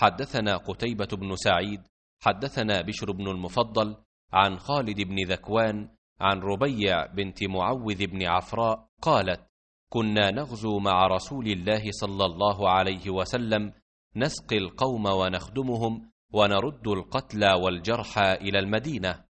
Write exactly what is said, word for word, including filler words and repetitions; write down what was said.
حدثنا قتيبة بن سعيد حدثنا بشر بن المفضل عن خالد بن ذكوان عن ربيع بنت معوذ بن عفراء قالت: كنا نغزو مع رسول الله صلى الله عليه وسلم، نسقي القوم ونخدمهم ونرد القتلى والجرحى إلى المدينة.